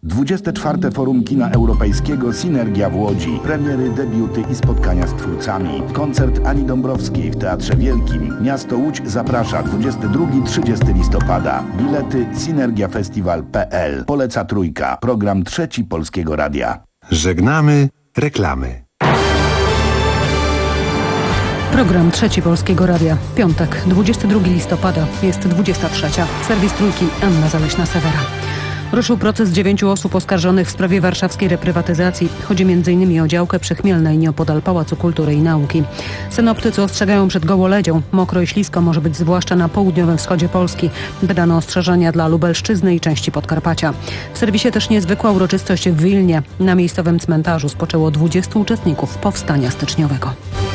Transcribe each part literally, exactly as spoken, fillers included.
dwudzieste czwarte Forum Kina Europejskiego Synergia w Łodzi. Premiery, debiuty i spotkania z twórcami. Koncert Ani Dąbrowskiej w Teatrze Wielkim. Miasto Łódź zaprasza dwudziestego drugiego do trzydziestego listopada. Bilety synergiafestiwal kropka p l. Poleca Trójka. Program Trzeci Polskiego Radia. Żegnamy reklamy. Program Trzeci Polskiego Radia. Piątek, dwudziestego drugiego listopada, jest dwudziesta trzecia. Serwis Trójki, Anna Zaleśna-Sewera. Ruszył proces dziewięciu osób oskarżonych w sprawie warszawskiej reprywatyzacji. Chodzi m.in. o działkę przy Chmielnej, nieopodal Pałacu Kultury i Nauki. Synoptycy ostrzegają przed gołoledzią. Mokro i ślisko może być zwłaszcza na południowym wschodzie Polski. Wydano ostrzeżenia dla Lubelszczyzny i części Podkarpacia. W serwisie też niezwykła uroczystość w Wilnie. Na miejscowym cmentarzu spoczęło dwudziestu uczestników powstania styczniowego.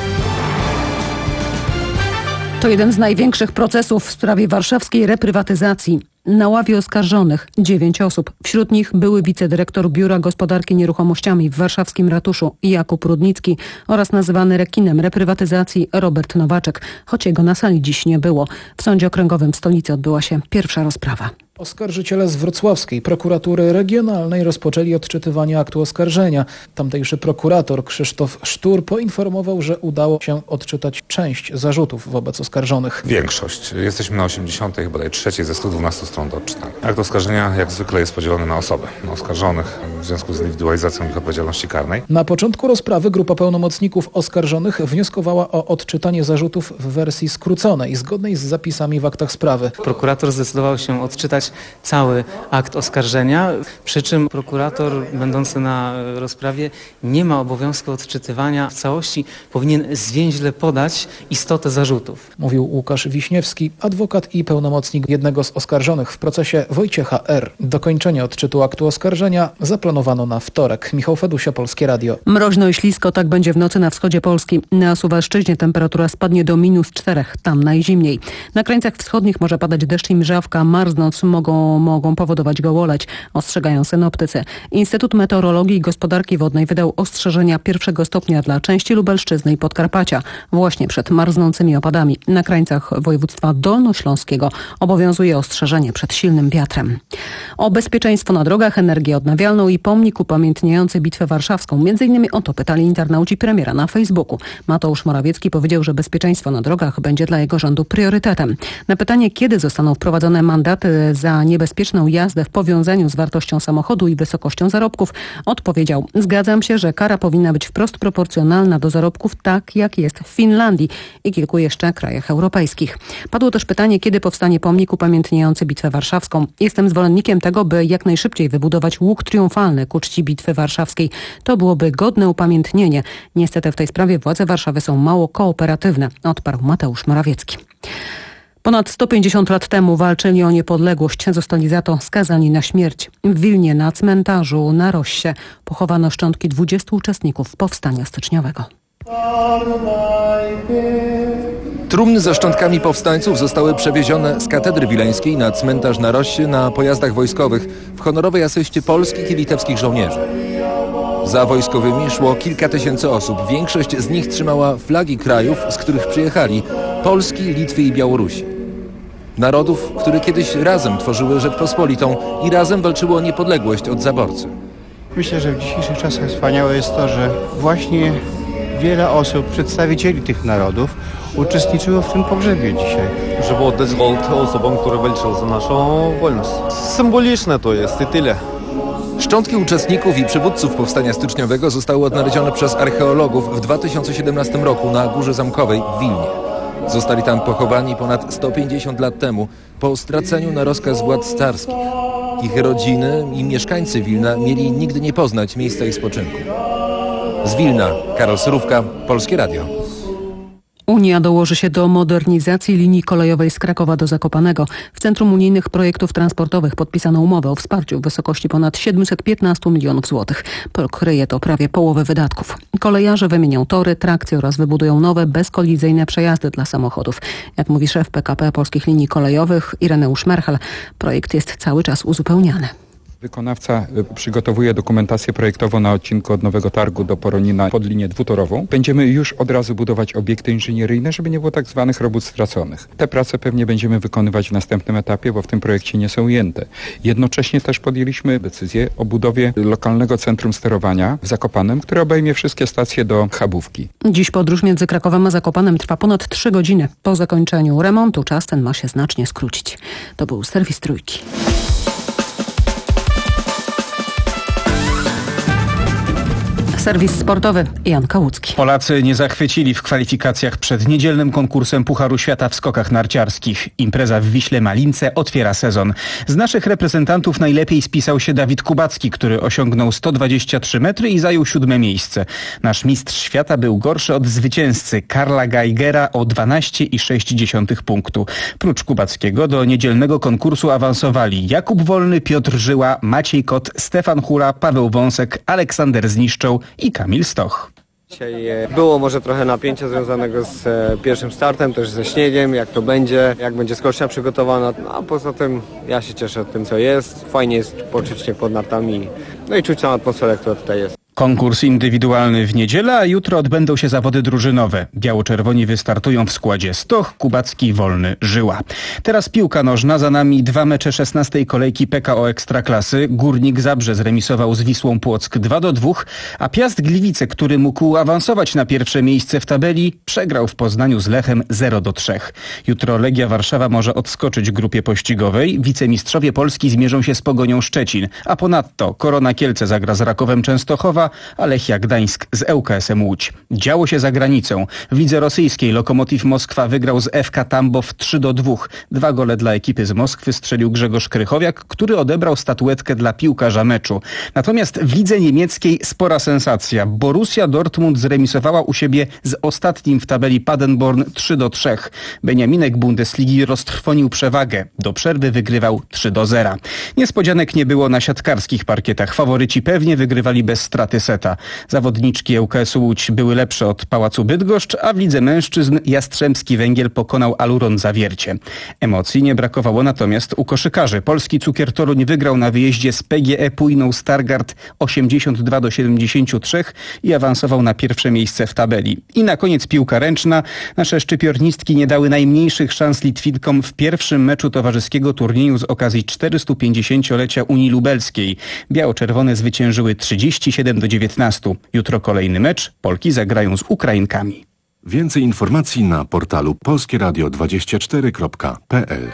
To jeden z największych procesów w sprawie warszawskiej reprywatyzacji. Na ławie oskarżonych dziewięć osób. Wśród nich były wicedyrektor Biura Gospodarki Nieruchomościami w warszawskim ratuszu Jakub Rudnicki oraz nazywany rekinem reprywatyzacji Robert Nowaczek, choć jego na sali dziś nie było. W Sądzie Okręgowym w stolicy odbyła się pierwsza rozprawa. Oskarżyciele z wrocławskiej prokuratury regionalnej rozpoczęli odczytywanie aktu oskarżenia. Tamtejszy prokurator Krzysztof Sztur poinformował, że udało się odczytać część zarzutów wobec oskarżonych. Większość. Jesteśmy na osiemdziesiątej, bodaj trzeciej ze stu dwunastu stron do odczytania. Akt oskarżenia jak zwykle jest podzielony na osoby, na oskarżonych w związku z indywidualizacją ich odpowiedzialności karnej. Na początku rozprawy grupa pełnomocników oskarżonych wnioskowała o odczytanie zarzutów w wersji skróconej, zgodnej z zapisami w aktach sprawy. Prokurator zdecydował się odczytać cały akt oskarżenia, przy czym prokurator będący na rozprawie nie ma obowiązku odczytywania w całości, powinien zwięźle podać istotę zarzutów. Mówił Łukasz Wiśniewski, adwokat i pełnomocnik jednego z oskarżonych w procesie Wojciecha R. Dokończenie odczytu aktu oskarżenia zaplanowano na wtorek. Michał Fedusia, Polskie Radio. Mroźno i ślisko, tak będzie w nocy na wschodzie Polski. Na Suwalszczyźnie temperatura spadnie do minus czterech, tam najzimniej. Na krańcach wschodnich może padać deszcz i mrzawka, marznąc mogą, mogą powodować gołoleć, ostrzegają synoptycy. Instytut Meteorologii i Gospodarki Wodnej wydał ostrzeżenia pierwszego stopnia dla części Lubelszczyzny i Podkarpacia, właśnie przed marznącymi opadami. Na krańcach województwa dolnośląskiego obowiązuje ostrzeżenie przed silnym wiatrem. O bezpieczeństwo na drogach, energię odnawialną i pomnik upamiętniający Bitwę Warszawską. Między innymi o to pytali internauci premiera na Facebooku. Mateusz Morawiecki powiedział, że bezpieczeństwo na drogach będzie dla jego rządu priorytetem. Na pytanie, kiedy zostaną wprowadzone mandaty za niebezpieczną jazdę w powiązaniu z wartością samochodu i wysokością zarobków, odpowiedział: zgadzam się, że kara powinna być wprost proporcjonalna do zarobków, tak jak jest w Finlandii i kilku jeszcze krajach europejskich. Padło też pytanie, kiedy powstanie pomnik upamiętniający Bitwę Warszawską. Jestem zwolennikiem tego, by jak najszybciej wybudować łuk triumfalny ku czci Bitwy Warszawskiej. To byłoby godne upamiętnienie. Niestety w tej sprawie władze Warszawy są mało kooperatywne, odparł Mateusz Morawiecki. Ponad sto pięćdziesiąt lat temu walczyli o niepodległość, zostali za to skazani na śmierć. W Wilnie na cmentarzu na Rossie pochowano szczątki dwudziestu uczestników powstania styczniowego. Trumny ze szczątkami powstańców zostały przewiezione z katedry wileńskiej na cmentarz na Rossie na pojazdach wojskowych w honorowej asyście polskich i litewskich żołnierzy. Za wojskowymi szło kilka tysięcy osób. Większość z nich trzymała flagi krajów, z których przyjechali: Polski, Litwy i Białorusi. Narodów, które kiedyś razem tworzyły Rzeczpospolitą i razem walczyły o niepodległość od zaborcy. Myślę, że w dzisiejszych czasach wspaniałe jest to, że właśnie wiele osób, przedstawicieli tych narodów, uczestniczyło w tym pogrzebie dzisiaj. Żeby oddać hołd osobom, które walczyły za naszą wolność. Symboliczne to jest i tyle. Szczątki uczestników i przywódców powstania styczniowego zostały odnalezione przez archeologów w dwa tysiące siedemnastym roku na Górze Zamkowej w Wilnie. Zostali tam pochowani ponad sto pięćdziesiąt lat temu po straceniu na rozkaz władz carskich. Ich rodziny i mieszkańcy Wilna mieli nigdy nie poznać miejsca ich spoczynku. Z Wilna, Karol Surówka, Polskie Radio. Unia dołoży się do modernizacji linii kolejowej z Krakowa do Zakopanego. W Centrum Unijnych Projektów Transportowych podpisano umowę o wsparciu w wysokości ponad siedemset piętnaście milionów złotych. Pokryje to prawie połowę wydatków. Kolejarze wymienią tory, trakcje oraz wybudują nowe, bezkolizyjne przejazdy dla samochodów. Jak mówi szef P K P Polskich Linii Kolejowych Ireneusz Merchel, projekt jest cały czas uzupełniany. Wykonawca przygotowuje dokumentację projektową na odcinku od Nowego Targu do Poronina pod linię dwutorową. Będziemy już od razu budować obiekty inżynieryjne, żeby nie było tak zwanych robót straconych. Te prace pewnie będziemy wykonywać w następnym etapie, bo w tym projekcie nie są ujęte. Jednocześnie też podjęliśmy decyzję o budowie lokalnego centrum sterowania w Zakopanem, które obejmie wszystkie stacje do Chabówki. Dziś podróż między Krakowem a Zakopanem trwa ponad trzy godziny. Po zakończeniu remontu czas ten ma się znacznie skrócić. To był serwis Trójki. Serwis sportowy Jan Kałucki. Polacy nie zachwycili w kwalifikacjach przed niedzielnym konkursem Pucharu Świata w skokach narciarskich. Impreza w Wiśle Malince otwiera sezon. Z naszych reprezentantów najlepiej spisał się Dawid Kubacki, który osiągnął sto dwadzieścia trzy metry i zajął siódme miejsce. Nasz mistrz świata był gorszy od zwycięzcy Karla Geigera o dwanaście i sześć dziesiątych punktu. Prócz Kubackiego do niedzielnego konkursu awansowali Jakub Wolny, Piotr Żyła, Maciej Kot, Stefan Hula, Paweł Wąsek, Aleksander Zniszczą i Kamil Stoch. Dzisiaj było może trochę napięcia związanego z pierwszym startem, też ze śniegiem, jak to będzie, jak będzie skocznia przygotowana, no, a poza tym ja się cieszę tym, co jest. Fajnie jest poczuć śnieg pod nartami, no i czuć tą atmosferę, która tutaj jest. Konkurs indywidualny w niedzielę, a jutro odbędą się zawody drużynowe. Biało-czerwoni wystartują w składzie Stoch, Kubacki, Wolny, Żyła. Teraz piłka nożna, za nami dwa mecze szesnastej kolejki P K O Ekstraklasy. Górnik Zabrze zremisował z Wisłą Płock dwa do dwóch, a Piast Gliwice, który mógł awansować na pierwsze miejsce w tabeli, przegrał w Poznaniu z Lechem zero do trzech. Jutro Legia Warszawa może odskoczyć grupie pościgowej. Wicemistrzowie Polski zmierzą się z Pogonią Szczecin, a ponadto Korona Kielce zagra z Rakowem Częstochowa, a Lechia Gdańsk z L K S-em Łódź. Działo się za granicą. W lidze rosyjskiej Lokomotiv Moskwa wygrał z F K Tambow trzy do dwóch. Dwa gole dla ekipy z Moskwy strzelił Grzegorz Krychowiak, który odebrał statuetkę dla piłkarza meczu. Natomiast w lidze niemieckiej spora sensacja. Borussia Dortmund zremisowała u siebie z ostatnim w tabeli Paderborn trzy do trzech. Beniaminek Bundesligi roztrwonił przewagę. Do przerwy wygrywał trzy do zera. Niespodzianek nie było na siatkarskich parkietach. Faworyci pewnie wygrywali bez straty seta. Zawodniczki L K S-u Łódź były lepsze od Pałacu Bydgoszcz, a w lidze mężczyzn Jastrzębski Węgiel pokonał Aluron Zawiercie. Emocji nie brakowało natomiast u koszykarzy. Polski Cukier Toruń wygrał na wyjeździe z P G E Pujną Stargard osiemdziesiąt dwa do siedemdziesięciu trzech i awansował na pierwsze miejsce w tabeli. I na koniec piłka ręczna. Nasze szczypiornistki nie dały najmniejszych szans Litwinkom w pierwszym meczu towarzyskiego turnieju z okazji czterystupięćdziesięciolecia Unii Lubelskiej. Biało-czerwone zwyciężyły trzydzieści siedem do dziewiętnastu. Jutro kolejny mecz. Polki zagrają z Ukrainkami. Więcej informacji na portalu polskie radio dwadzieścia cztery kropka p l.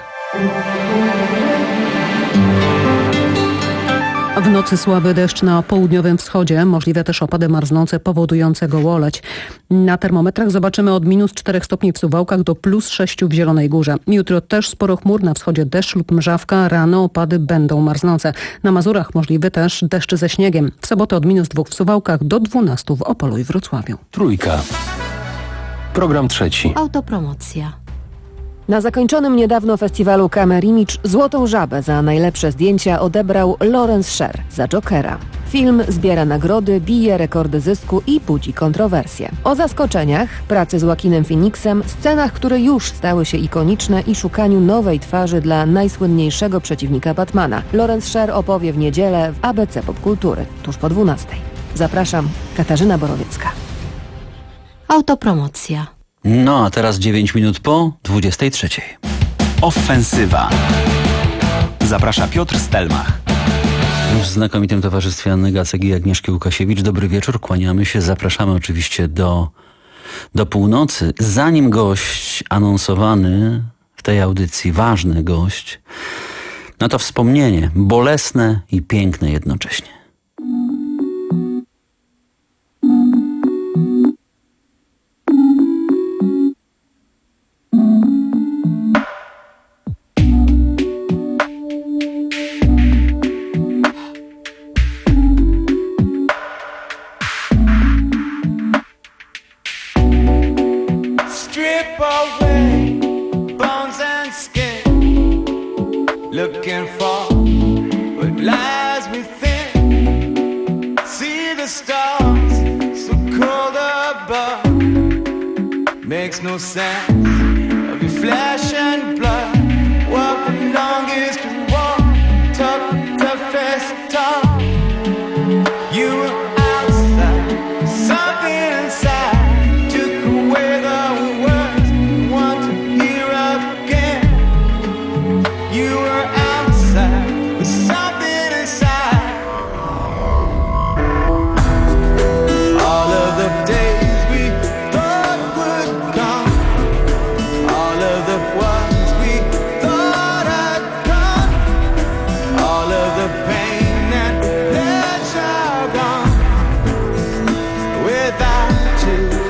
W nocy słaby deszcz na południowym wschodzie, możliwe też opady marznące powodujące gołoleć. Na termometrach zobaczymy od minus czterech stopni w Suwałkach do plus sześciu w Zielonej Górze. Jutro też sporo chmur, na wschodzie deszcz lub mrzawka, rano opady będą marznące. Na Mazurach możliwy też deszcz ze śniegiem. W sobotę od minus dwóch w Suwałkach do dwunastu w Opolu i Wrocławiu. Trójka. Program trzeci. Autopromocja. Na zakończonym niedawno festiwalu Camera Image Złotą Żabę za najlepsze zdjęcia odebrał Lawrence Sher za Jokera. Film zbiera nagrody, bije rekordy zysku i budzi kontrowersje. O zaskoczeniach, pracy z Joaquinem Phoenixem, scenach, które już stały się ikoniczne i szukaniu nowej twarzy dla najsłynniejszego przeciwnika Batmana. Lawrence Sher opowie w niedzielę w A B C Popkultury, tuż po dwunastej. Zapraszam, Katarzyna Borowiecka. Autopromocja. No a teraz dziewięć minut po dwudziestej trzeciej. Ofensywa. Zaprasza Piotr Stelmach. W znakomitym towarzystwie Anny Gacek i Agnieszki Łukasiewicz. Dobry wieczór, kłaniamy się, zapraszamy oczywiście do, do północy. Zanim gość anonsowany w tej audycji, ważny gość, no to wspomnienie, bolesne i piękne jednocześnie. Looking for what lies within. See the stars so cold above. Makes no sense of your flesh and blood. What the longest walk, tough, toughest. of the pain and pleasure gone without you.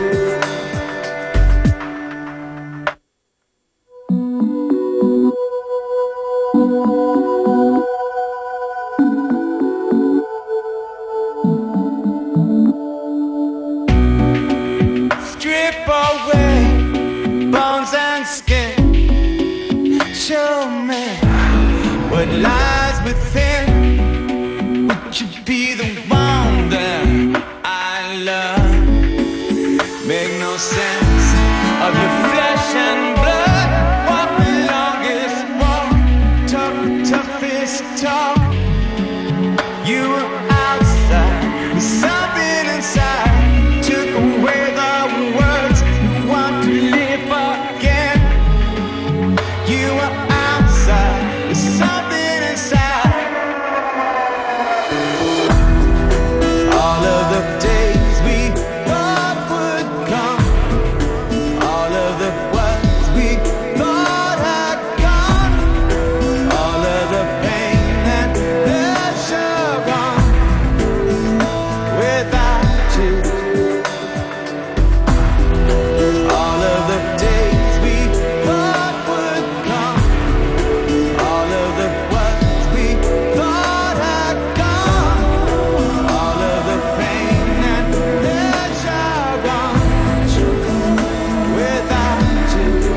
Strip away bones and skin. Show me what lies within. Would you be the one that I love? Make no sense of your flesh and blood. Walk the longest walk, talk the toughest talk. You were outside with something inside. Took away the words you want to live again. You were outside with something inside. All of the days we thought would come, all of the words we thought had gone, all of the pain and pleasure gone without you. All of the days we thought would come, all of the words we thought had gone, all of the pain and pleasure gone without you.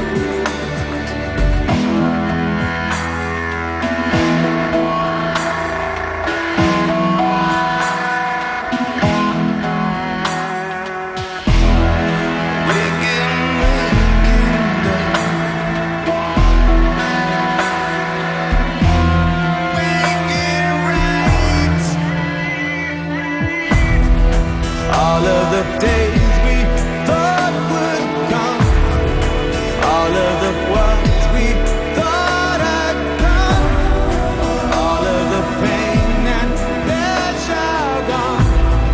All of the days we thought would come, all of the words we thought had come, all of the pain and pleasure gone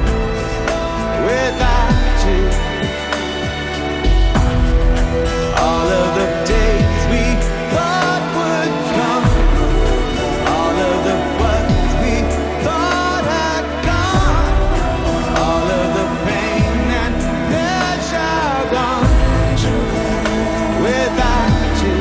without you. All of the days we thought would come, all of the words we thought had gone, all of the pain and pleasure gone without you.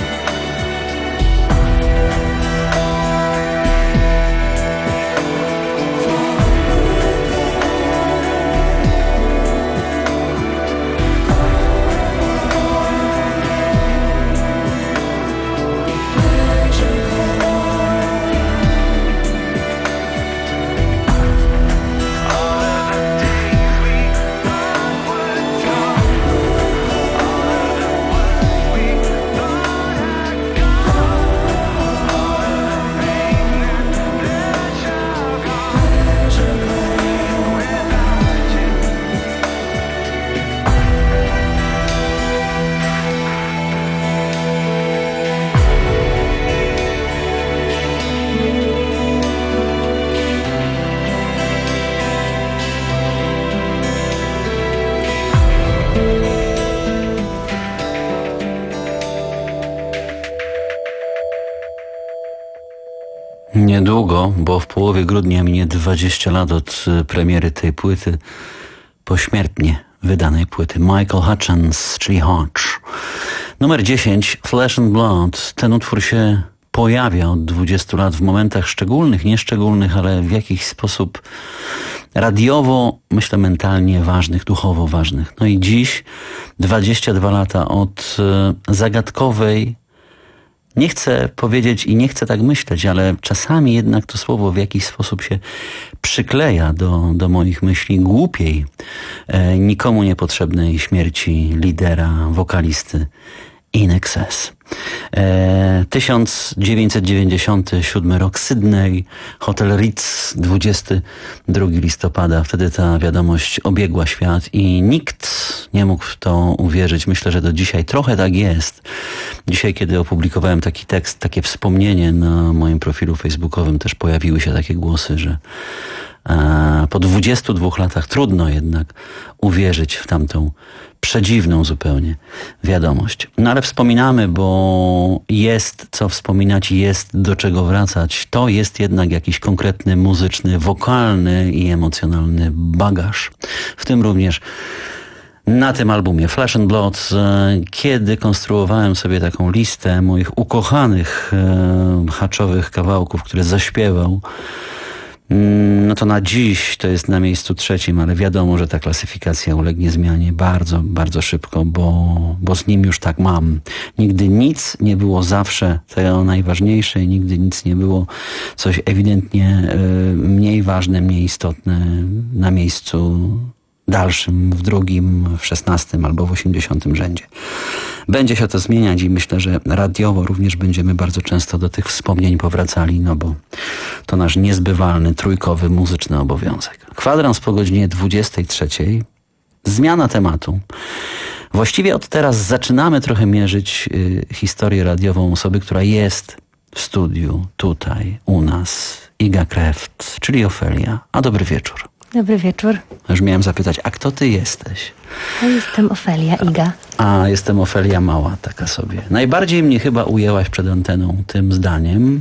Niedługo, bo w połowie grudnia minie dwadzieścia lat od premiery tej płyty, pośmiertnie wydanej płyty. Michael Hutchence, czyli Hutch. Numer dziesięć, Flesh and Blood. Ten utwór się pojawia od dwudziestu lat w momentach szczególnych, nieszczególnych, ale w jakiś sposób radiowo, myślę mentalnie ważnych, duchowo ważnych. No i dziś, dwadzieścia dwa lata od zagadkowej, nie chcę powiedzieć i nie chcę tak myśleć, ale czasami jednak to słowo w jakiś sposób się przykleja do, do moich myśli, głupiej, e, nikomu niepotrzebnej śmierci lidera, wokalisty In Excess. E, tysiąc dziewięćset dziewięćdziesiąty siódmy rok, Sydney, hotel Ritz, dwudziestego drugiego listopada. Wtedy ta wiadomość obiegła świat i nikt nie mógł w to uwierzyć. Myślę, że do dzisiaj trochę tak jest. Dzisiaj, kiedy opublikowałem taki tekst, takie wspomnienie na moim profilu facebookowym, też pojawiły się takie głosy, że E, po dwudziestu dwóch latach trudno jednak uwierzyć w tamtą przedziwną zupełnie wiadomość. No ale wspominamy, bo jest co wspominać, jest do czego wracać. To jest jednak jakiś konkretny muzyczny, wokalny i emocjonalny bagaż. W tym również na tym albumie Flesh and Blood, kiedy konstruowałem sobie taką listę moich ukochanych e, haczowych kawałków, które zaśpiewał, no to na dziś to jest na miejscu trzecim, ale wiadomo, że ta klasyfikacja ulegnie zmianie bardzo, bardzo szybko, bo, bo z nim już tak mam. Nigdy nic nie było zawsze to najważniejsze i nigdy nic nie było coś ewidentnie y, mniej ważne, mniej istotne na miejscu dalszym, w drugim, w szesnastym albo w osiemdziesiątym rzędzie. Będzie się to zmieniać i myślę, że radiowo również będziemy bardzo często do tych wspomnień powracali, no bo to nasz niezbywalny, trójkowy, muzyczny obowiązek. Kwadrans po godzinie dwudziestej trzeciej. Zmiana tematu. Właściwie od teraz zaczynamy trochę mierzyć y, historię radiową osoby, która jest w studiu, tutaj, u nas. Iga Kreft, czyli Ofelia. A dobry wieczór. Dobry wieczór. Już miałem zapytać, a kto ty jesteś? Ja jestem Ofelia Iga. A, jestem Ofelia Mała, taka sobie. Najbardziej mnie chyba ujęłaś przed anteną tym zdaniem,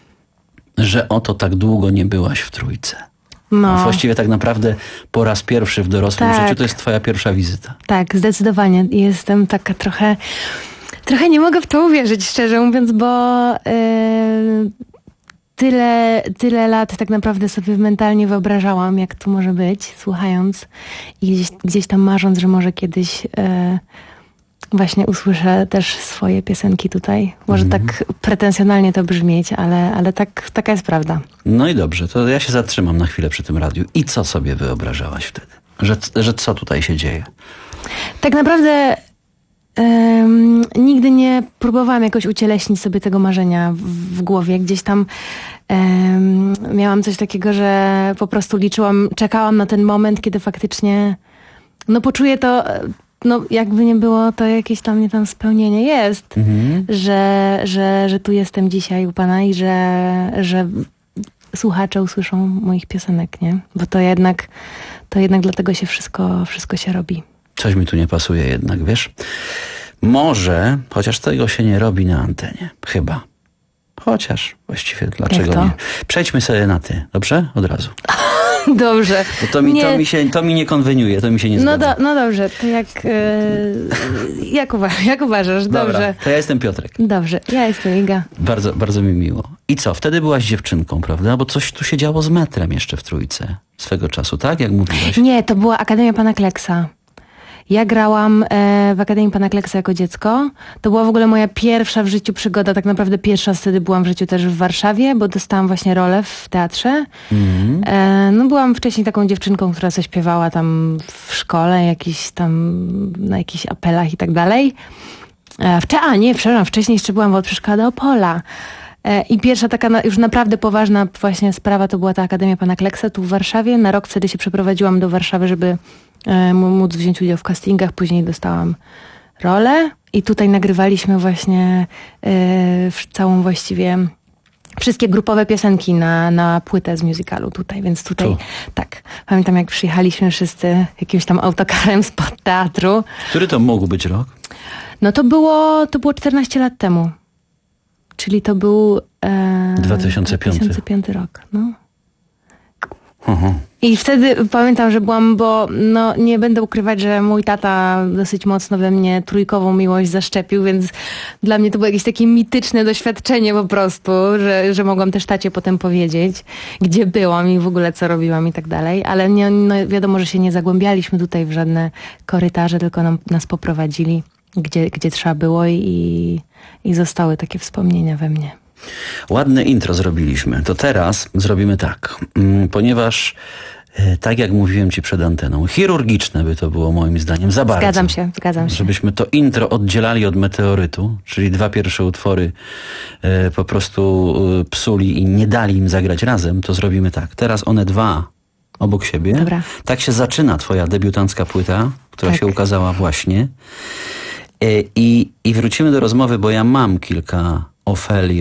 że oto tak długo nie byłaś w trójce. No. Właściwie tak naprawdę po raz pierwszy w dorosłym Tak. życiu to jest twoja pierwsza wizyta. Tak, zdecydowanie. Jestem taka trochę... Trochę nie mogę w to uwierzyć, szczerze mówiąc, bo... Yy... Tyle, tyle lat tak naprawdę sobie mentalnie wyobrażałam, jak to może być, słuchając i gdzieś, gdzieś tam marząc, że może kiedyś e, właśnie usłyszę też swoje piosenki tutaj. Może Mhm. tak pretensjonalnie to brzmieć, ale, ale tak, taka jest prawda. No i dobrze, to ja się zatrzymam na chwilę przy tym radiu. I co sobie wyobrażałaś wtedy? Że, że co tutaj się dzieje? Tak naprawdę um, nigdy nie próbowałam jakoś ucieleśnić sobie tego marzenia w, w głowie. Gdzieś tam um, miałam coś takiego, że po prostu liczyłam, czekałam na ten moment, kiedy faktycznie no poczuję to, no jakby nie było, to jakieś tam nie tam spełnienie jest, Mhm. że, że, że tu jestem dzisiaj u pana i że, że słuchacze usłyszą moich piosenek, nie? Bo to jednak, to jednak dlatego się wszystko, wszystko się robi. Coś mi tu nie pasuje jednak, wiesz? Może, chociaż tego się nie robi na antenie. Chyba. Chociaż właściwie dlaczego to? nie? Przejdźmy sobie na ty, dobrze? Od razu. Dobrze. Bo to mi, Nie. to mi, się, to mi nie konweniuje, to mi się nie No, zgadza. do, no dobrze, to jak, e, jak, uwa- jak uważasz? Dobrze. Dobra, to ja jestem Piotrek. Dobrze, ja jestem Iga. Bardzo, bardzo mi miło. I co? Wtedy byłaś dziewczynką, prawda? Bo coś tu się działo z metrem jeszcze w trójce swego czasu, tak? Jak mówiłaś? Nie, to była Akademia Pana Kleksa. Ja grałam e, w Akademii Pana Kleksa jako dziecko. To była w ogóle moja pierwsza w życiu przygoda. Tak naprawdę pierwsza wtedy byłam w życiu też w Warszawie, bo dostałam właśnie rolę w teatrze. Mhm. E, no byłam wcześniej taką dziewczynką, która coś śpiewała tam w szkole, jakiś tam na jakichś apelach i tak dalej. E, wcze- a nie, przepraszam, wcześniej jeszcze byłam w Od Przeszkoda do Opola. E, I pierwsza taka na, już naprawdę poważna właśnie sprawa to była ta Akademia Pana Kleksa tu w Warszawie. Na rok wtedy się przeprowadziłam do Warszawy, żeby e, móc wziąć udział w castingach. Później dostałam rolę i tutaj nagrywaliśmy właśnie e, w całą właściwie wszystkie grupowe piosenki na, na płytę z musicalu tutaj, więc tutaj Tu. tak. Pamiętam jak przyjechaliśmy wszyscy jakimś tam autokarem spod teatru. Który to mógł być rok? No to było, to było czternaście lat temu. Czyli to był e, dwa tysiące piąty. dwa tysiące piąty rok. No. Aha. I wtedy pamiętam, że byłam, bo no nie będę ukrywać, że mój tata dosyć mocno we mnie trójkową miłość zaszczepił, więc dla mnie to było jakieś takie mityczne doświadczenie po prostu, że, że mogłam też tacie potem powiedzieć, gdzie byłam i w ogóle co robiłam i tak dalej. Ale nie, no wiadomo, że się nie zagłębialiśmy tutaj w żadne korytarze, tylko nam, nas poprowadzili, gdzie, gdzie trzeba było i, i zostały takie wspomnienia we mnie. Ładne intro zrobiliśmy. To teraz zrobimy tak. Mm, Ponieważ, e, tak jak mówiłem ci przed anteną, chirurgiczne by to było moim zdaniem za bardzo. Zgadzam się, zgadzam się. Żebyśmy to intro oddzielali od Meteorytu, czyli dwa pierwsze utwory e, po prostu e, psuli i nie dali im zagrać razem, to zrobimy tak. Teraz one dwa obok siebie. Dobra. Tak się zaczyna twoja debiutancka płyta, która Tak. się ukazała właśnie. E, I, I wrócimy do rozmowy, bo ja mam kilka Ofelio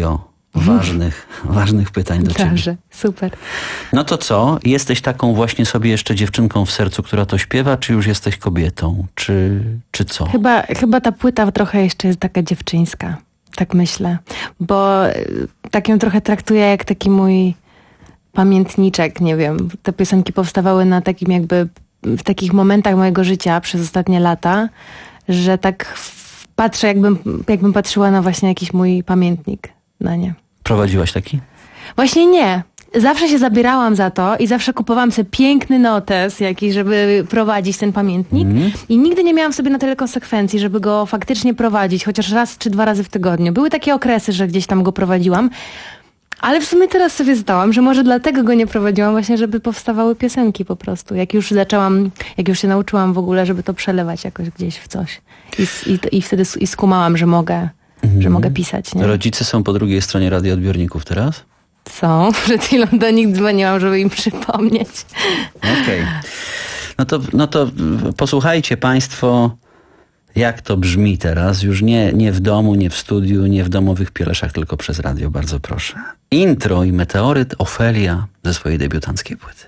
ważnych, ważnych pytań do ciebie. Dobrze, super. No to co? Jesteś taką właśnie sobie jeszcze dziewczynką w sercu, która to śpiewa, czy już jesteś kobietą? Czy, czy co? Chyba, chyba ta płyta trochę jeszcze jest taka dziewczyńska. Tak myślę. Bo y, tak ją trochę traktuję jak taki mój pamiętniczek, nie wiem. Te piosenki powstawały na takim jakby, w takich momentach mojego życia przez ostatnie lata, że tak w, patrzę, jakbym, jakbym patrzyła na właśnie jakiś mój pamiętnik na nie. Prowadziłaś taki? Właśnie nie. Zawsze się zabierałam za to i zawsze kupowałam sobie piękny notes jakiś, żeby prowadzić ten pamiętnik mm. i nigdy nie miałam w sobie na tyle konsekwencji, żeby go faktycznie prowadzić, chociaż raz czy dwa razy w tygodniu. Były takie okresy, że gdzieś tam go prowadziłam, ale w sumie teraz sobie zdałam, że może dlatego go nie prowadziłam właśnie, żeby powstawały piosenki po prostu. Jak już zaczęłam, jak już się nauczyłam w ogóle, żeby to przelewać jakoś gdzieś w coś. I, i, i wtedy i skumałam, że mogę, mm. że mogę pisać. Nie? Rodzice są po drugiej stronie radioodbiorników teraz? Są. Przed chwilą do nich dzwoniłam, żeby im przypomnieć. Okej. Okay. No to, no to posłuchajcie państwo, jak to brzmi teraz. Już nie, nie w domu, nie w studiu, nie w domowych pieleszach, tylko przez radio. Bardzo proszę. Intro i meteoryt Ofelia ze swojej debiutanckiej płyty.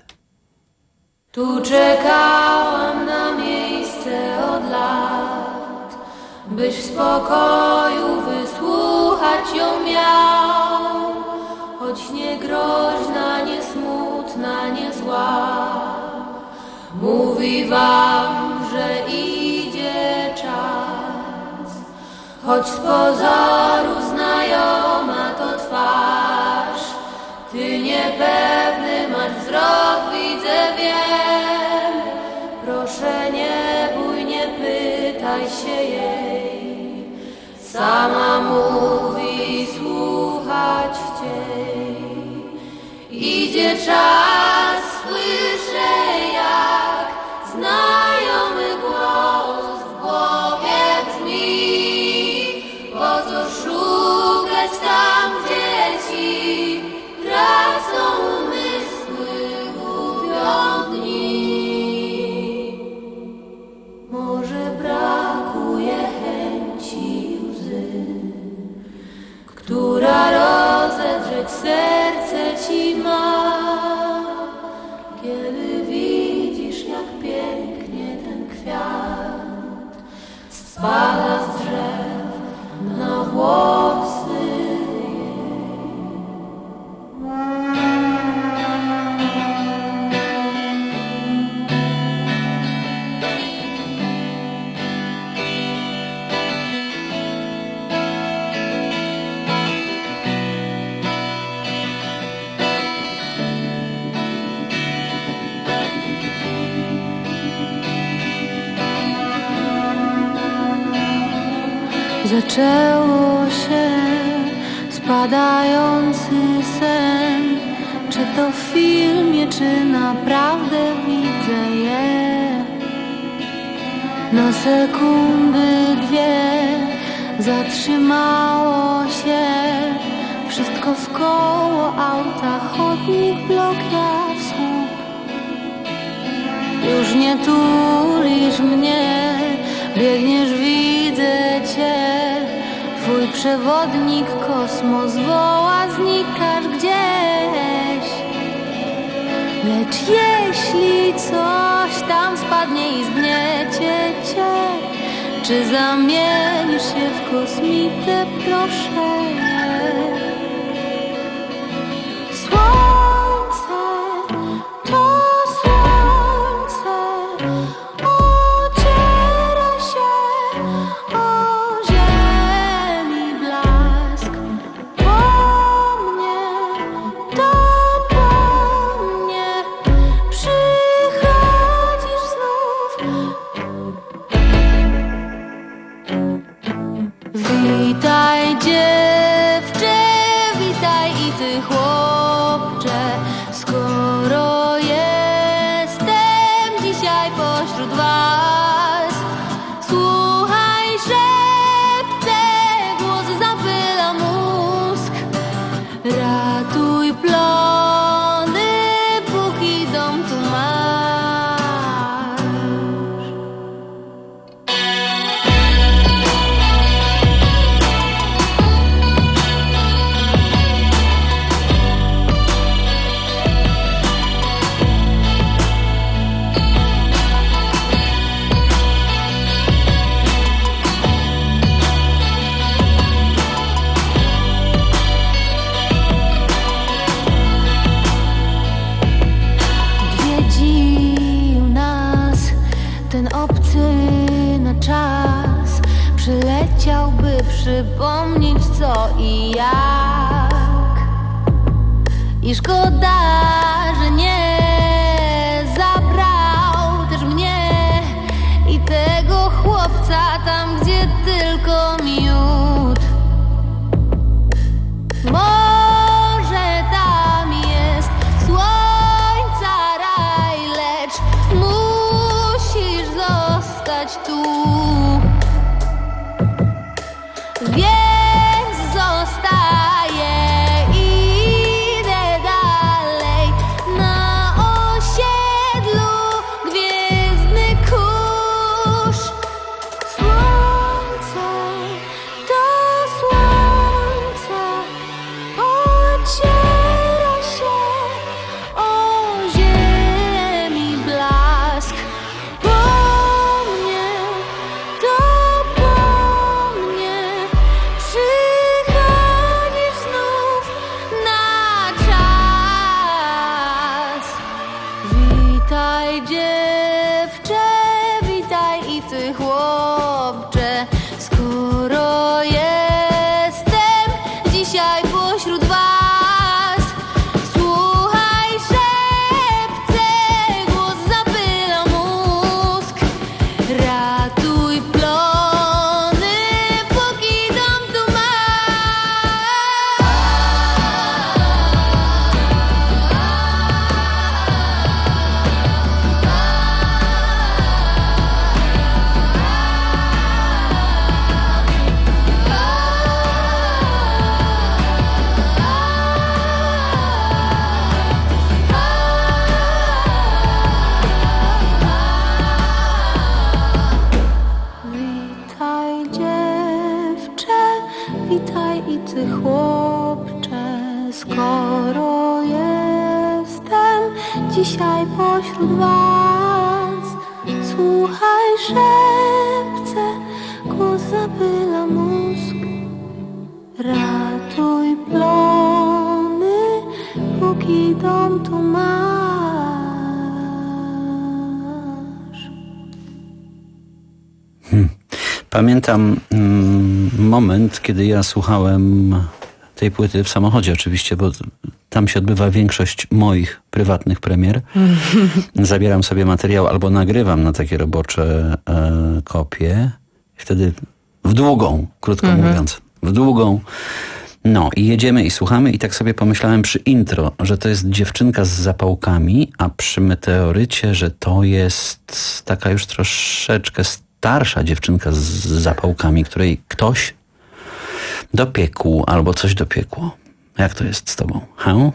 Tu czekałam na miejsce od lat, byś w spokoju wysłuchać ją miał. Choć nie groźna, nie smutna, nie zła, mówi wam, że idzie czas. Choć z pozoru znajoma to twarz, ty niepewny masz wzrok, widzę, wiem. Proszę nie bój, nie pytaj się jej, sama mówi, słuchać chciej. Idzie czas, słyszę jak znajomy głos w głowie brzmi. Po co szukać tam, gdzie ci tracą umysły, gubią dni. Może brakuje chęci łzy, która rozedrzeć serce ci ma, kiedy widzisz, jak pięknie ten kwiat spada z drzew na włosy jej. Zaczęło się spadający sen. Czy to w filmie, czy naprawdę widzę je? Na sekundy dwie zatrzymało się wszystko wkoło auta, chodnik, blok, ja w słup. Już nie tulisz mnie, biegniesz, widzę cię. Twój przewodnik kosmos woła, znikasz gdzieś. Lecz jeśli coś tam spadnie i zgniecie cię, czy zamienisz się w kosmitę, proszę nie. Słońce to słońce ociera się o ziemi blask. Po mnie, to po mnie przychodzisz znów. Witaj, dzień. przypomnieć co i jak. I szkoda, że nie zabrał też mnie i tego chłopca tam, gdzie tylko miód. Może tam jest słońca raj, lecz musisz zostać tu. Więc zostaję, idę dalej na osiedlu gwiezdny kurz. Słońce to słońce ociera się o ziemi blask. Po mnie to po mnie przychodzisz znów na czas. Witaj dziewczę, witaj i ty chłopcze, skoro jestem dzisiaj pośród was. Słuchaj, szepce, głos zapyla mózg. Ratuj plony, póki dom tu Witaj dziewczę, witaj i ty chłopcze, skoro jestem dzisiaj pośród was. Słuchaj, szepce, głos zapyla mózg. Ratuj plony, póki dom tu masz. Pamiętam mm, moment, kiedy ja słuchałem tej płyty w samochodzie oczywiście, bo tam się odbywa większość moich prywatnych premier. Zabieram sobie materiał albo nagrywam na takie robocze e, kopie. Wtedy w długą, krótko Mhm. mówiąc, w długą. No i jedziemy i słuchamy i tak sobie pomyślałem przy intro, że to jest dziewczynka z zapałkami, a przy meteorycie, że to jest taka już troszeczkę starsza dziewczynka z zapałkami, której ktoś dopiekł albo coś dopiekło. Jak to jest z tobą? He?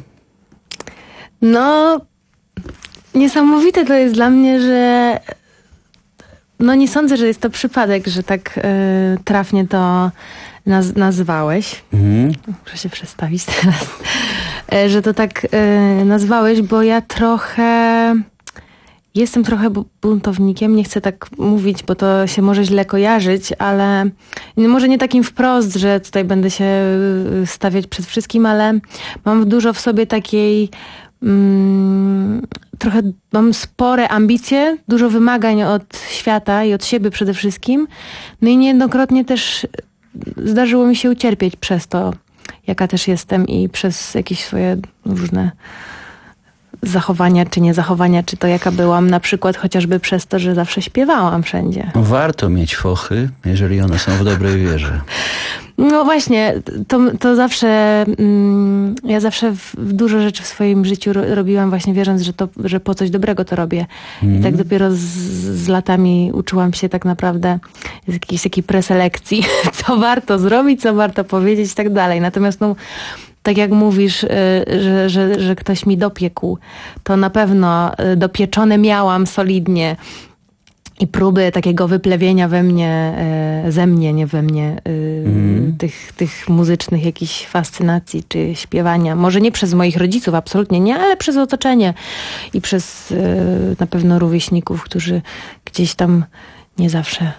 No, niesamowite to jest dla mnie, że no nie sądzę, że jest to przypadek, że tak y, trafnie to naz- nazwałeś. Mhm. Muszę się przestawić teraz. Y, że to tak y, nazwałeś, bo ja trochę... Jestem trochę bu- buntownikiem, nie chcę tak mówić, bo to się może źle kojarzyć, ale może nie takim wprost, że tutaj będę się y, stawiać przed wszystkim, ale mam dużo w sobie takiej... Mm, trochę mam spore ambicje, dużo wymagań od świata i od siebie przede wszystkim. No i niejednokrotnie też zdarzyło mi się ucierpieć przez to, jaka też jestem i przez jakieś swoje różne zachowania czy niezachowania, czy to jaka byłam, na przykład chociażby przez to, że zawsze śpiewałam wszędzie. Warto mieć fochy, jeżeli one są w dobrej wierze. No właśnie, to, to zawsze, mm, ja zawsze w, w dużo rzeczy w swoim życiu ro, robiłam właśnie wierząc, że, to, że po coś dobrego to robię. Mm. I tak dopiero z, z latami uczyłam się tak naprawdę z jakiejś takiej preselekcji, co warto zrobić, co warto powiedzieć i tak dalej. Natomiast no, tak jak mówisz, y, że, że, że ktoś mi dopiekł, to na pewno y, dopieczone miałam solidnie. I próby takiego wyplewienia we mnie, e, ze mnie, nie we mnie, e, Mm. tych, tych muzycznych jakichś fascynacji czy śpiewania. Może nie przez moich rodziców, absolutnie nie, ale przez otoczenie i przez e, na pewno rówieśników, którzy gdzieś tam nie zawsze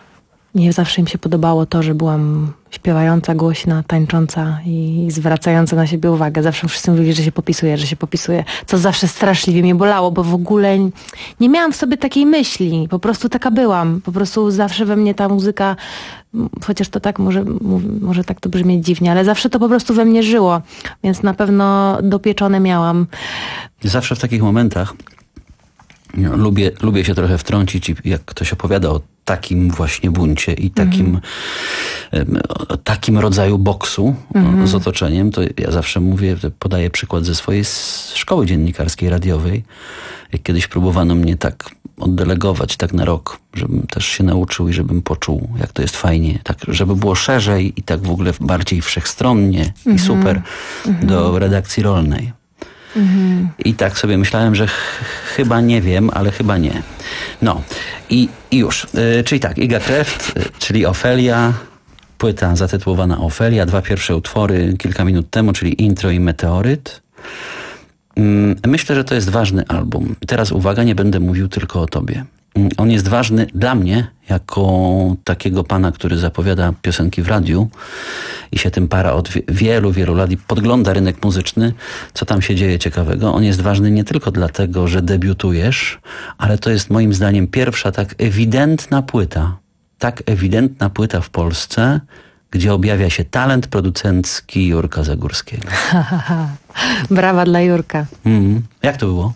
Nie zawsze im się podobało to, że byłam śpiewająca, głośna, tańcząca i zwracająca na siebie uwagę. Zawsze wszyscy mówili, że się popisuje, że się popisuje. Co zawsze straszliwie mnie bolało, bo w ogóle nie miałam w sobie takiej myśli. Po prostu taka byłam. Po prostu zawsze we mnie ta muzyka, chociaż to tak może, może tak to brzmieć dziwnie, ale zawsze to po prostu we mnie żyło. Więc na pewno dopieczone miałam. Zawsze w takich momentach no, lubię, lubię się trochę wtrącić i jak ktoś opowiada o takim właśnie buncie i takim, mm. takim rodzaju boksu mm. z otoczeniem, to ja zawsze mówię, podaję przykład ze swojej szkoły dziennikarskiej, radiowej. Jak kiedyś próbowano mnie tak oddelegować tak na rok, żebym też się nauczył i żebym poczuł, jak to jest fajnie, tak, żeby było szerzej i tak w ogóle bardziej wszechstronnie mm. i super mm. do redakcji rolnej. Mhm. I tak sobie myślałem, że ch chyba nie wiem, ale chyba nie. No i, i już. Yy, czyli tak, Iga Kreft, yy, czyli Ofelia, płyta zatytułowana Ofelia, dwa pierwsze utwory kilka minut temu, czyli Intro i Meteoryt. Yy, myślę, że to jest ważny album. Teraz uwaga, nie będę mówił tylko o tobie. Yy, on jest ważny dla mnie, jako takiego pana, który zapowiada piosenki w radiu i się tym para od wielu, wielu lat i podgląda rynek muzyczny, co tam się dzieje ciekawego. On jest ważny nie tylko dlatego, że debiutujesz, ale to jest moim zdaniem pierwsza tak ewidentna płyta, tak ewidentna płyta w Polsce, gdzie objawia się talent producencki Jurka Zagórskiego. Brawa dla Jurka. Mm. Jak to było?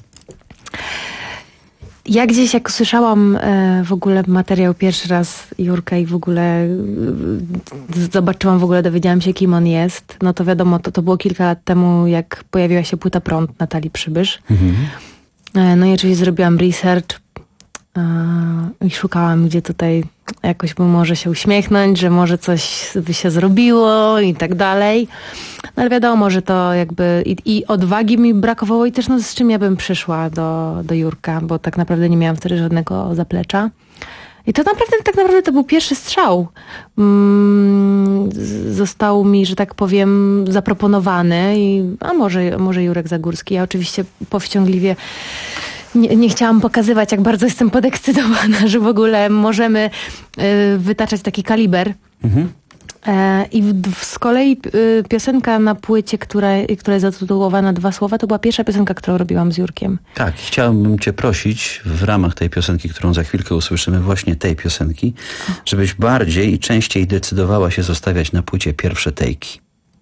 Ja gdzieś jak usłyszałam e, w ogóle materiał pierwszy raz Jurka i w ogóle e, zobaczyłam w ogóle, dowiedziałam się, kim on jest, no to wiadomo, to, to było kilka lat temu, jak pojawiła się płyta Prąd Natalii Przybysz. Mhm. E, no i oczywiście zrobiłam research e, i szukałam, gdzie tutaj jakoś bym może się uśmiechnąć, że może coś by się zrobiło i tak dalej. No ale wiadomo, że to jakby i, i odwagi mi brakowało i też no z czym ja bym przyszła do, do Jurka, bo tak naprawdę nie miałam wtedy żadnego zaplecza. I to naprawdę, tak naprawdę to był pierwszy strzał. Mm, został mi, że tak powiem, zaproponowany i a może, może Jurek Zagórski. Ja oczywiście powściągliwie Nie, nie chciałam pokazywać, jak bardzo jestem podekscytowana, że w ogóle możemy y, wytaczać taki kaliber. Mhm. E, I w, z kolei y, piosenka na płycie, która, która jest zatytułowana Dwa słowa, to była pierwsza piosenka, którą robiłam z Jurkiem. Tak, chciałbym cię prosić w ramach tej piosenki, którą za chwilkę usłyszymy, właśnie tej piosenki, żebyś bardziej i częściej decydowała się zostawiać na płycie pierwsze tejki.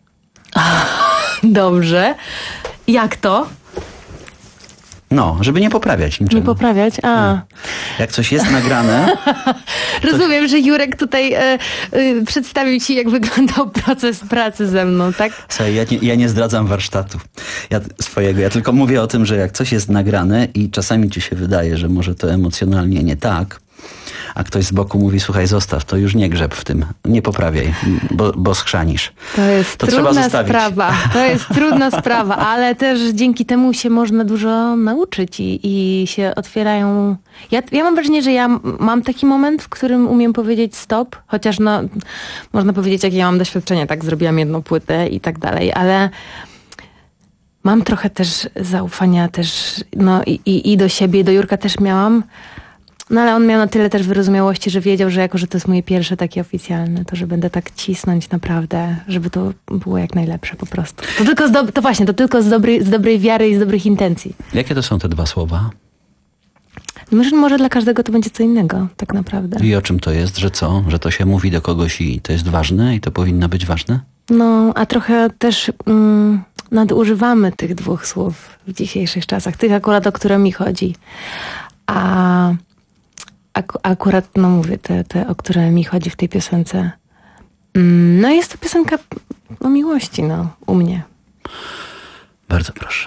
Dobrze. Jak to? No, żeby nie poprawiać niczego. Nie poprawiać? A. Jak coś jest nagrane... Rozumiem, to... że Jurek tutaj e, e, przedstawił ci, jak wyglądał proces pracy ze mną, tak? Słuchaj, ja nie, ja nie zdradzam warsztatu ja, swojego. Ja tylko mówię o tym, że jak coś jest nagrane i czasami ci się wydaje, że może to emocjonalnie nie tak, a ktoś z boku mówi, słuchaj, zostaw, to już nie grzeb w tym, nie poprawiaj, bo, bo schrzanisz. To jest to trudna trzeba zostawić. sprawa, to jest trudna sprawa, ale też dzięki temu się można dużo nauczyć i, i się otwierają... Ja, ja mam wrażenie, że ja mam taki moment, w którym umiem powiedzieć stop, chociaż no, można powiedzieć, jakie ja mam doświadczenie, tak, zrobiłam jedną płytę i tak dalej, ale... Mam trochę też zaufania też, no i, i, i do siebie, i do Jurka też miałam. No ale on miał na tyle też wyrozumiałości, że wiedział, że jako, że to jest moje pierwsze takie oficjalne, to że będę tak cisnąć naprawdę, żeby to było jak najlepsze po prostu. To tylko z do, to właśnie, to tylko z dobrej, z dobrej wiary i z dobrych intencji. Jakie to są te dwa słowa? Może, może dla każdego to będzie co innego, tak naprawdę. I o czym to jest? Że co? Że to się mówi do kogoś i to jest ważne i to powinno być ważne? No, a trochę też mm, nadużywamy tych dwóch słów w dzisiejszych czasach. Tych akurat, o które mi chodzi. A... Ak- akurat, no mówię, te, te, o które mi chodzi w tej piosence. Mm, no jest to piosenka o miłości, no, u mnie. Bardzo proszę.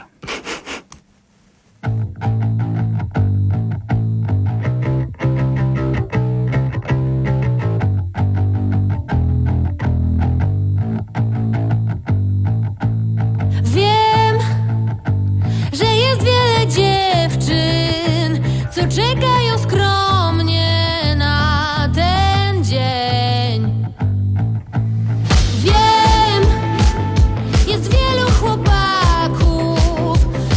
Wiem, że jest wiele dziewczyn, co czekają skromnie na ten dzień. Wiem, jest wielu chłopaków,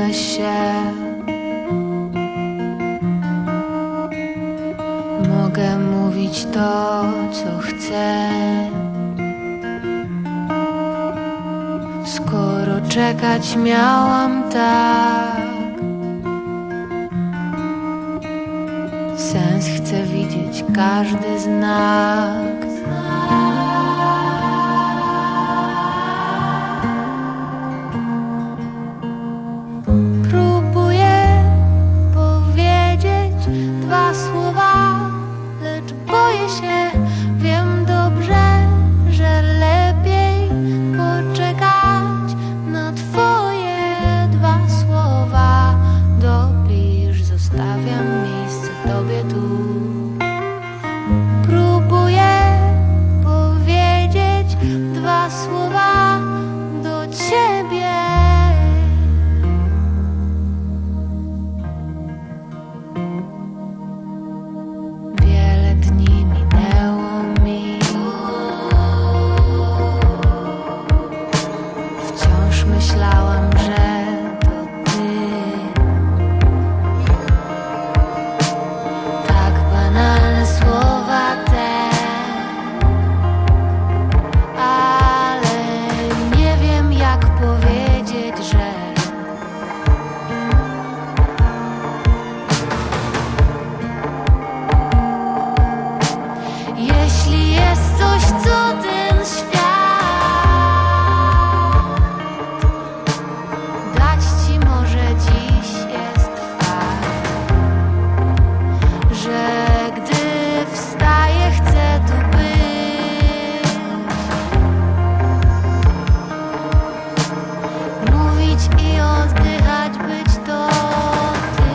Boję się. Mogę mówić to, co chcę. Skoro czekać miałam tak, sens chcę widzieć każdy znak. Próbuję powiedzieć dwa słowa, lecz boję się. Wiem dobrze, że lepiej poczekać na twoje dwa słowa. Dopisz, zostawiam miejsce tobie tu. Próbuję powiedzieć dwa słowa do ciebie. Wiele dni minęło mi. Wciąż myślałam, że to ty. Tak banalne słowa te, ale nie wiem jak powiedzieć, że jeśli jest coś, co ten świat dać ci może dziś, jest fakt, że gdy wstaję, chcę tu być, mówić i oddychać, być to ty.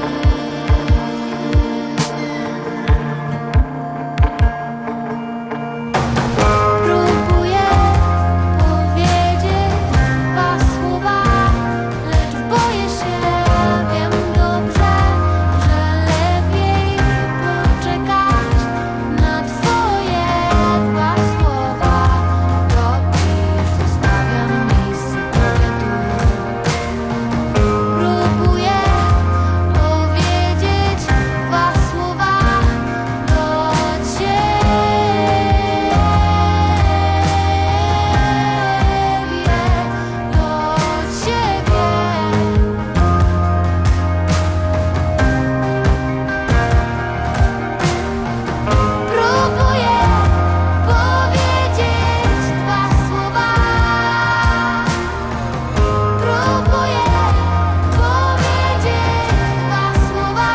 Próbuję powiedzieć dwa słowa, lecz boję się. Wiem dobrze, że lepiej poczekać na twoje dwa słowa. Dopisz, zostawiam miejsce tobie tu. Próbuję powiedzieć dwa słowa do ciebie, do ciebie. Próbuję powiedzieć dwa słowa. Próbuję powiedzieć dwa słowa.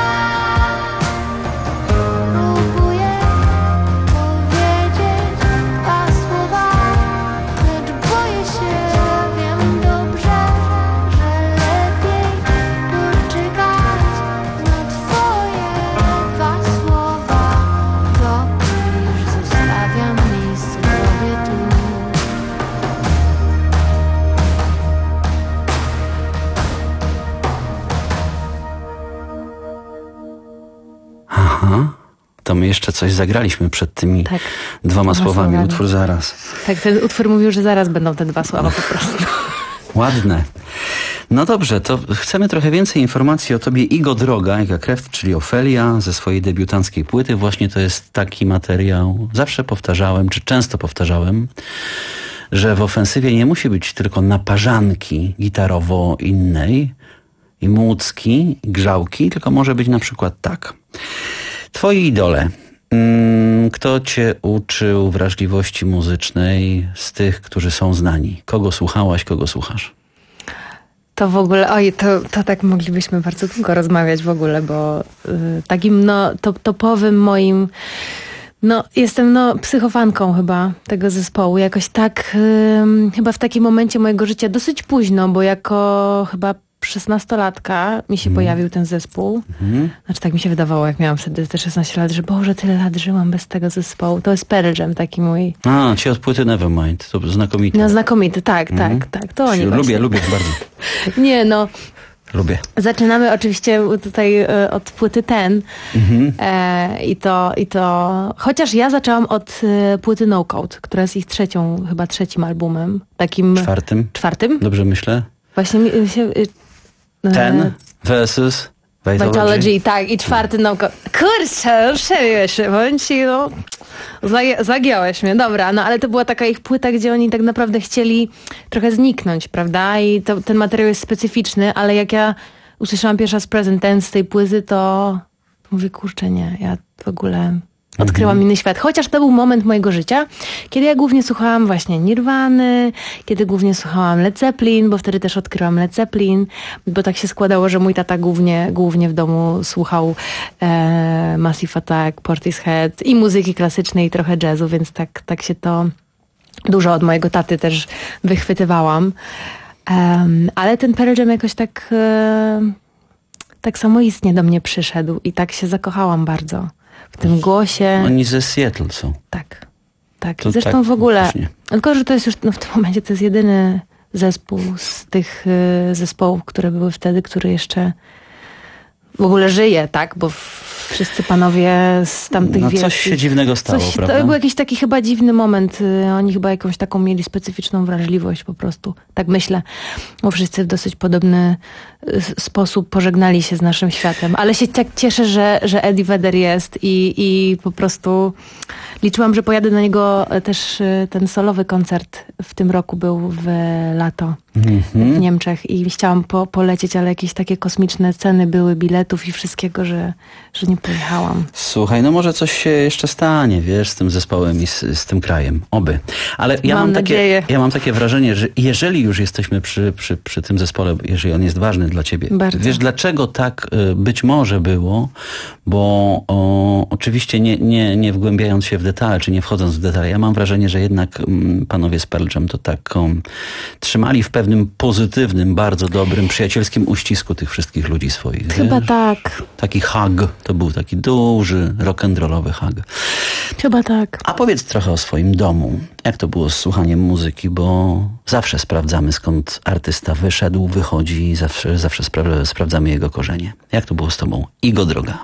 Próbuję powiedzieć dwa słowa, lecz boję się. Wiem dobrze, że lepiej poczekać na twoje dwa słowa. Dopisz, zostawiam miejsce tobie tu. Aha, to my jeszcze coś zagraliśmy przed tymi Tak. dwoma Dwoma słowami. słowami. Utwór zaraz. Tak, ten utwór mówił, że zaraz będą te dwa słowa po prostu. Ładne. No dobrze, to chcemy trochę więcej informacji o tobie. Igo Droga, jaka krew, czyli Ofelia, ze swojej debiutanckiej płyty. Właśnie to jest taki materiał. Zawsze powtarzałem, czy często powtarzałem, że w ofensywie nie musi być tylko naparzanki gitarowo innej i mucki, i grzałki, tylko może być na przykład tak. Twoi idole. Mm, Kto cię uczył wrażliwości muzycznej z tych, którzy są znani? Kogo słuchałaś, kogo słuchasz? To w ogóle, oj, to, to tak moglibyśmy bardzo długo rozmawiać w ogóle, bo y, takim no top, topowym moim, no jestem no psychofanką chyba tego zespołu. Jakoś tak, y, chyba w takim momencie mojego życia dosyć późno, bo jako chyba szesnastolatka mi się Mhm. pojawił ten zespół. Mhm. Znaczy tak mi się wydawało, jak miałam wtedy te szesnaście lat, że Boże, tyle lat żyłam bez tego zespołu. To jest Pearl Jam, taki mój... A, ci od płyty Nevermind, to znakomity. No znakomity, tak, Mhm. tak, tak. To oni Lubię, właśnie. lubię bardzo. Nie, no... Lubię. Zaczynamy oczywiście tutaj e, od płyty Ten. Mhm. E, i, to, I to... Chociaż ja zaczęłam od e, płyty No Code, która jest ich trzecią, chyba trzecim albumem. Takim... Czwartym? Czwartym? Dobrze myślę? Właśnie mi się... Ten versus Vitalogy. Vitalogy, tak. I czwarty nauko... Kurczę, serio się, powiem ci, no... Zagi- zagiąłeś mnie, dobra, no ale to była taka ich płyta, gdzie oni tak naprawdę chcieli trochę zniknąć, prawda? I to, ten materiał jest specyficzny, ale jak ja usłyszałam pierwszy raz Present Tense z tej płyty, to mówię, kurczę, nie, ja w ogóle odkryłam inny świat. Chociaż to był moment mojego życia, kiedy ja głównie słuchałam właśnie Nirwany, kiedy głównie słuchałam Led Zeppelin, bo wtedy też odkryłam Led Zeppelin, bo tak się składało, że mój tata głównie, głównie w domu słuchał e, Massive Attack, Portishead i muzyki klasycznej i trochę jazzu, więc tak, tak się to dużo od mojego taty też wychwytywałam. Um, ale ten Pearl Jam jakoś tak, e, tak samoistnie do mnie przyszedł i tak się zakochałam bardzo w tym głosie. Oni ze Seattle są. Tak, tak. To Zresztą tak, w ogóle, właśnie. tylko że to jest już, no w tym momencie to jest jedyny zespół z tych y, zespołów, które były wtedy, który jeszcze w ogóle żyje, tak? Bo wszyscy panowie z tamtych No wielkich... coś się dziwnego stało, coś, prawda? To był jakiś taki chyba dziwny moment. Y, Oni chyba jakąś taką mieli specyficzną wrażliwość po prostu. Tak myślę. Bo wszyscy w dosyć podobny y, sposób pożegnali się z naszym światem. Ale się tak cieszę, że, że Eddie Vedder jest i, i po prostu liczyłam, że pojadę na niego też y, ten solowy koncert w tym roku był w lato. Mhm. W Niemczech i chciałam po, polecieć, ale jakieś takie kosmiczne ceny były biletów i wszystkiego, że, że nie pojechałam. Słuchaj, no może coś się jeszcze stanie, wiesz, z tym zespołem i z, z tym krajem. Oby. Ale ja mam, Mam takie, nadzieję. ja mam takie wrażenie, że jeżeli już jesteśmy przy, przy, przy tym zespole, jeżeli on jest ważny dla ciebie, Bardzo. wiesz, dlaczego tak y, być może było? Bo o, oczywiście nie, nie, nie wgłębiając się w detale, czy nie wchodząc w detale, ja mam wrażenie, że jednak mm, panowie z Pearl Jam to tak um, trzymali w pewnym pozytywnym, bardzo dobrym, przyjacielskim uścisku tych wszystkich ludzi swoich. Chyba wiesz? tak. Taki hug, to był taki duży, rock'n'rollowy hug. Chyba tak. A powiedz trochę o swoim domu. Jak to było z słuchaniem muzyki, bo zawsze sprawdzamy, skąd artysta wyszedł, wychodzi i zawsze, zawsze spra- sprawdzamy jego korzenie. Jak to było z tobą, Igo droga?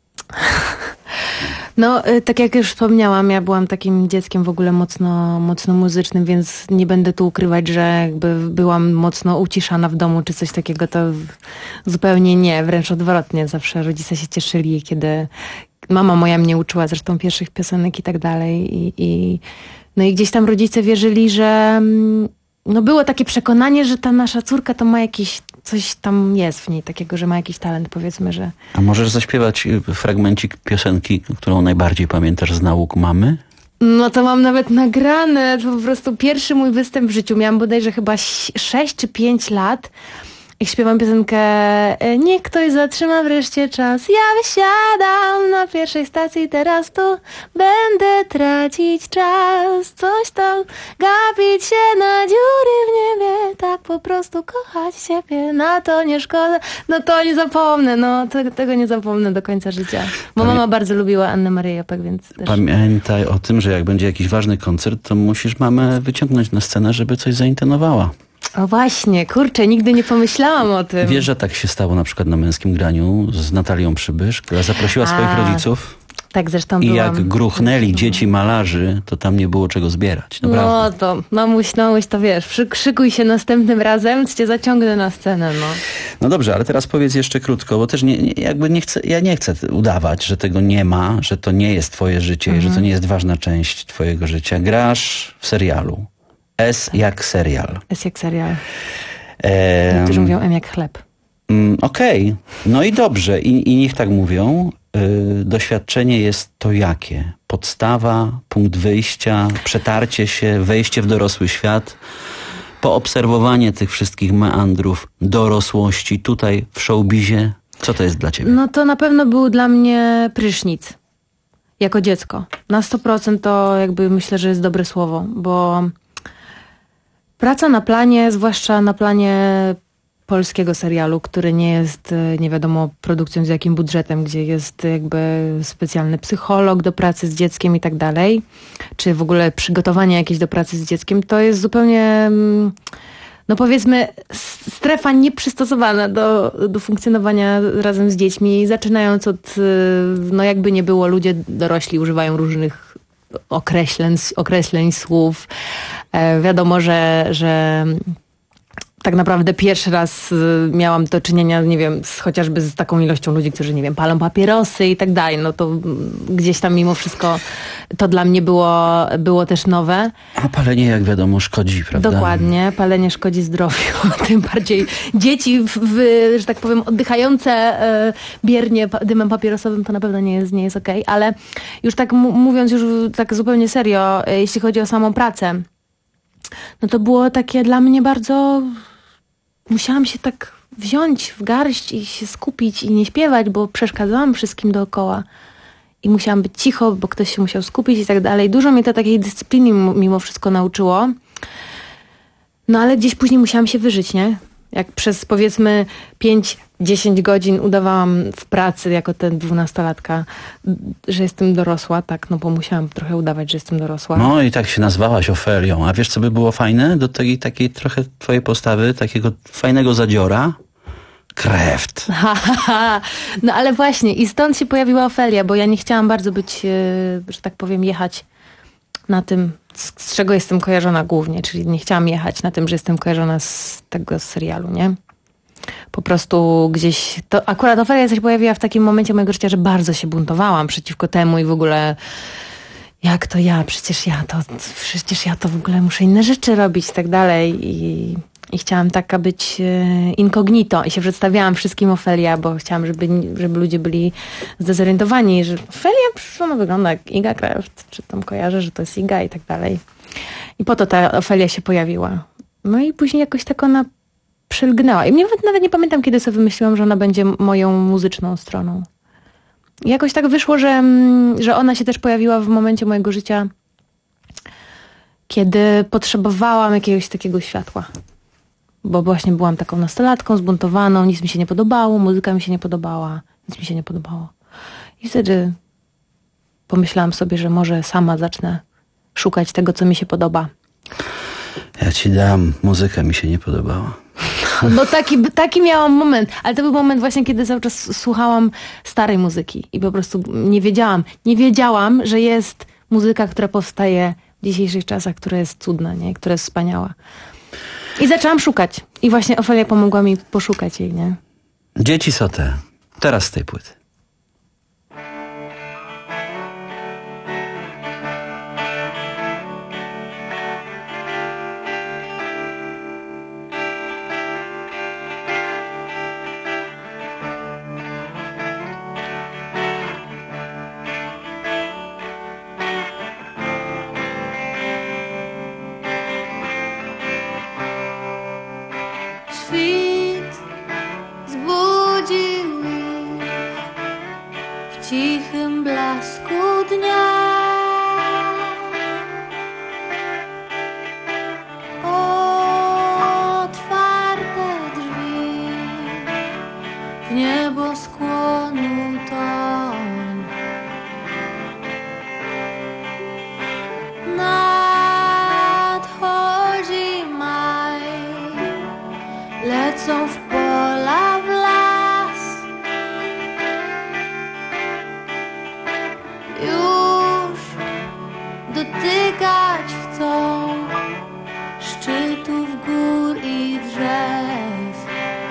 No, y, tak jak już wspomniałam, ja byłam takim dzieckiem w ogóle mocno, mocno muzycznym, więc nie będę tu ukrywać, że jakby byłam mocno uciszana w domu czy coś takiego, to zupełnie nie, wręcz odwrotnie. Zawsze rodzice się cieszyli, kiedy mama moja mnie uczyła zresztą pierwszych piosenek i tak dalej. I, i, no i gdzieś tam rodzice wierzyli, że no było takie przekonanie, że ta nasza córka to ma jakiś, coś tam jest w niej takiego, że ma jakiś talent, powiedzmy, że... A możesz zaśpiewać fragmencik piosenki, którą najbardziej pamiętasz z nauk mamy? No to mam nawet nagrane, to po prostu pierwszy mój występ w życiu. Miałam bodajże chyba sześć czy pięć lat. Jak śpiewam piosenkę niech ktoś zatrzyma wreszcie czas. Ja wysiadam na pierwszej stacji, teraz tu będę tracić czas. Coś tam gapić się na dziury w niebie, tak po prostu kochać siebie, na to nie szkoda. No to nie zapomnę, no to, tego nie zapomnę do końca życia. Bo Pamię- mama bardzo lubiła Annę Marię Jopek, więc też... Pamiętaj o tym, że jak będzie jakiś ważny koncert, to musisz mamę wyciągnąć na scenę, żeby coś zaintonowała. O właśnie, kurczę, nigdy nie pomyślałam o tym. Wiesz, że tak się stało na przykład na Męskim Graniu z Natalią Przybysz, która zaprosiła A, swoich rodziców Tak, zresztą i byłam. jak gruchnęli dzieci malarzy, to tam nie było czego zbierać. Naprawdę. No to, mamuś, mamuś, to wiesz, przykrzykuj się następnym razem, cię zaciągnę na scenę, no. No dobrze, ale teraz powiedz jeszcze krótko, bo też nie, nie, jakby nie chcę, ja nie chcę udawać, że tego nie ma, że to nie jest twoje życie, Mhm. że to nie jest ważna część twojego życia. Grasz w serialu. S jak serial. Jest jak serial. Ehm, Niektórzy mówią M jak chleb. Mm, Okej, no i dobrze, I, i niech tak mówią. Yy, doświadczenie jest to jakie? Podstawa, punkt wyjścia, przetarcie się, wejście w dorosły świat, poobserwowanie tych wszystkich meandrów dorosłości tutaj w showbizie. Co to jest dla ciebie? No to na pewno był dla mnie prysznic. Jako dziecko. Na sto procent to jakby myślę, że jest dobre słowo, bo praca na planie, zwłaszcza na planie polskiego serialu, który nie jest nie wiadomo produkcją z jakim budżetem, gdzie jest jakby specjalny psycholog do pracy z dzieckiem i tak dalej, czy w ogóle przygotowanie jakieś do pracy z dzieckiem, to jest zupełnie, no powiedzmy, strefa nieprzystosowana do, do funkcjonowania razem z dziećmi, zaczynając od, no jakby nie było, ludzie dorośli używają różnych określeń, określeń słów. E, wiadomo, że, że tak naprawdę pierwszy raz y, miałam do czynienia, nie wiem, z, chociażby z taką ilością ludzi, którzy, nie wiem, palą papierosy i tak dalej, no to mm, gdzieś tam mimo wszystko to dla mnie było, było też nowe. A palenie, jak wiadomo, szkodzi, prawda? Dokładnie, palenie szkodzi zdrowiu, tym bardziej dzieci, w, w, że tak powiem, oddychające y, biernie pa, dymem papierosowym, to na pewno nie jest, nie jest okej, ale już tak m- mówiąc już tak zupełnie serio, y, jeśli chodzi o samą pracę, no to było takie dla mnie bardzo... Musiałam się tak wziąć w garść i się skupić i nie śpiewać, bo przeszkadzałam wszystkim dookoła. I musiałam być cicho, bo ktoś się musiał skupić i tak dalej. Dużo mnie to takiej dyscypliny mimo wszystko nauczyło. No ale gdzieś później musiałam się wyżyć, nie? Jak przez powiedzmy pięć dziesięć godzin udawałam w pracy jako ten dwunastolatka, że jestem dorosła, tak, no bo musiałam trochę udawać, że jestem dorosła. No i tak się nazwałaś Ofelią. A wiesz, co by było fajne do tej takiej trochę twojej postawy, takiego fajnego zadziora? Kreft. Ha, ha, ha. No ale właśnie i stąd się pojawiła Ofelia, bo ja nie chciałam bardzo być, że tak powiem, jechać na tym, z, z czego jestem kojarzona głównie, czyli nie chciałam jechać na tym, że jestem kojarzona z tego serialu, nie? Po prostu gdzieś, to akurat Ofelia się pojawiła w takim momencie mojego życia, że bardzo się buntowałam przeciwko temu i w ogóle jak to ja, przecież ja to, przecież ja to w ogóle muszę inne rzeczy robić i tak dalej i, i chciałam taka być incognito i się przedstawiałam wszystkim Ofelia, bo chciałam, żeby, żeby ludzie byli zdezorientowani, że Ofelia, przecież ona wygląda jak Iga Kreft, czy tam kojarzę, że to jest Iga i tak dalej. I po to ta Ofelia się pojawiła. No i później jakoś tak ona przylgnęła. I mnie nawet, nawet nie pamiętam, kiedy sobie wymyśliłam, że ona będzie moją muzyczną stroną. I jakoś tak wyszło, że, że ona się też pojawiła w momencie mojego życia, kiedy potrzebowałam jakiegoś takiego światła. Bo właśnie byłam taką nastolatką, zbuntowaną, nic mi się nie podobało, muzyka mi się nie podobała, nic mi się nie podobało. I wtedy pomyślałam sobie, że może sama zacznę szukać tego, co mi się podoba. Ja ci dam, muzyka mi się nie podobała. No taki, taki miałam moment, ale to był moment właśnie, kiedy cały czas słuchałam starej muzyki i po prostu nie wiedziałam, nie wiedziałam, że jest muzyka, która powstaje w dzisiejszych czasach, która jest cudna, nie? Która jest wspaniała. I zaczęłam szukać. I właśnie Ofelia pomogła mi poszukać jej, nie? Dzieci Sote. Teraz z tej płyty. Świt zbudził ich w cichym blasku dnia. Otwarte drzwi w nieboskłonu toń. Nadchodzi maj, lecą w pola, w las. Już dotykać chcą szczytów gór i drzew.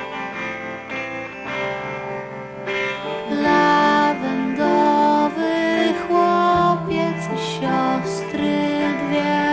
Lawendowy chłopiec i siostry dwie.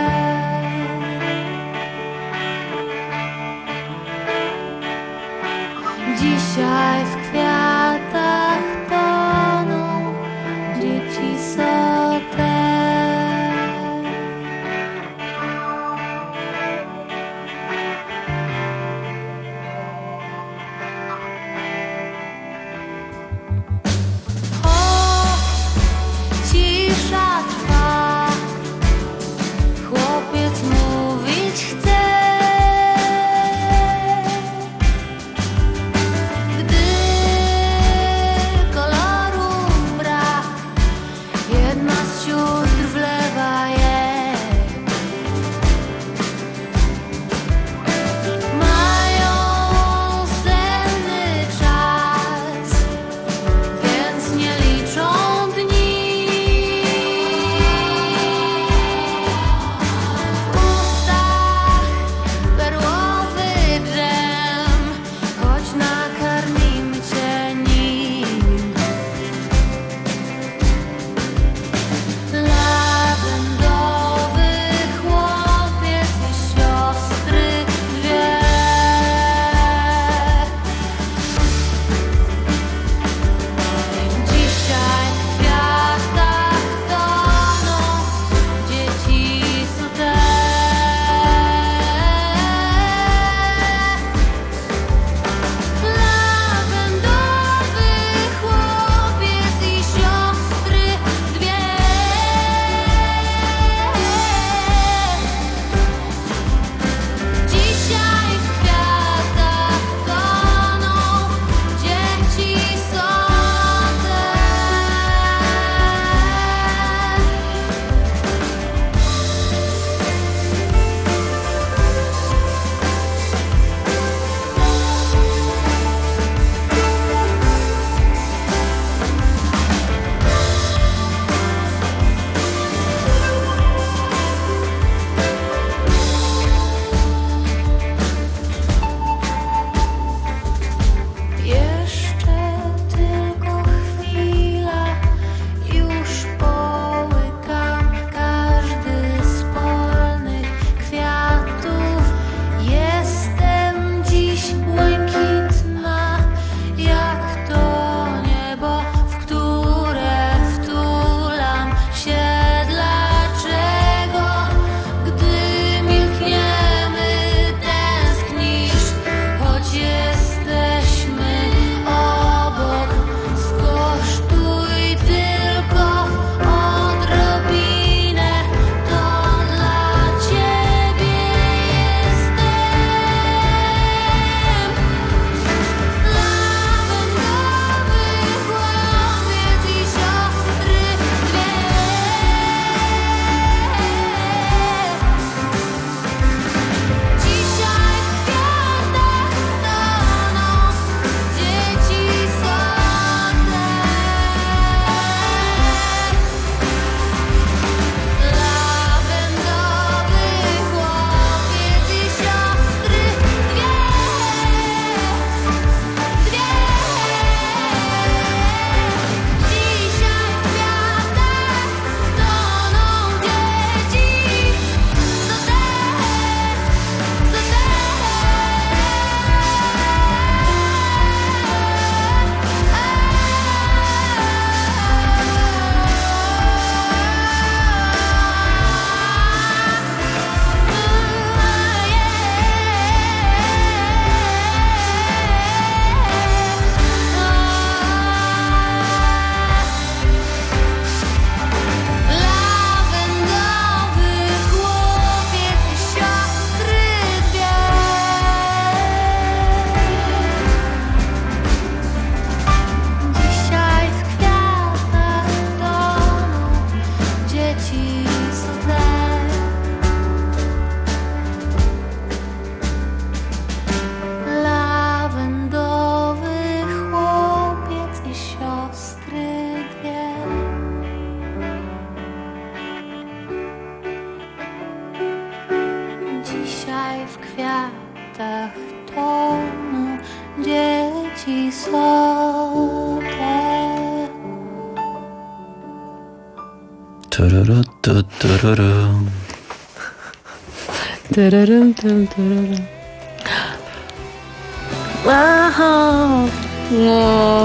sercach toną dzieci sote. Tururu, tu, tururu. Tyryrum, tym, tyryrum. Aha. No.